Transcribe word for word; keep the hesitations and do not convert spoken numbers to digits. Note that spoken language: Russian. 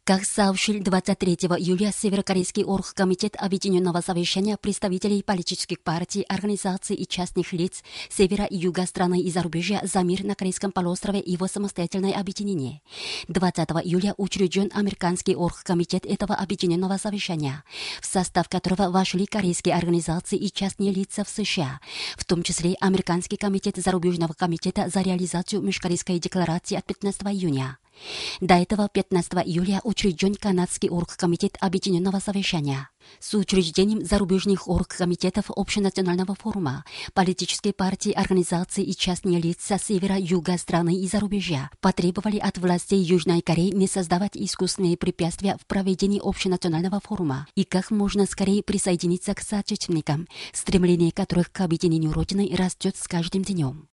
Как сообщил двадцать третьего июля Северокорейский оргкомитет Объединенного совещания представителей политических партий, организаций и частных лиц севера и юга страны и зарубежья за мир на Корейском полуострове и его самостоятельное объединение. двадцатого июля учрежден американский оргкомитет этого объединенного совещания, в состав которого вошли корейские организации и частные лица в США, в том числе Американский комитет зарубежного комитета за реализацию Межкорейской декларации от пятнадцатого июня. До этого пятнадцатого июля учрежден канадский оргкомитет Объединенного совещания. С учреждением зарубежных оргкомитетов Общенационального форума политические партии, организации и частные лица севера, юга страны и зарубежья потребовали от властей Южной Кореи не создавать искусственные препятствия в проведении Общенационального форума и как можно скорее присоединиться к соотечественникам, стремление которых к объединению Родины растет с каждым днем.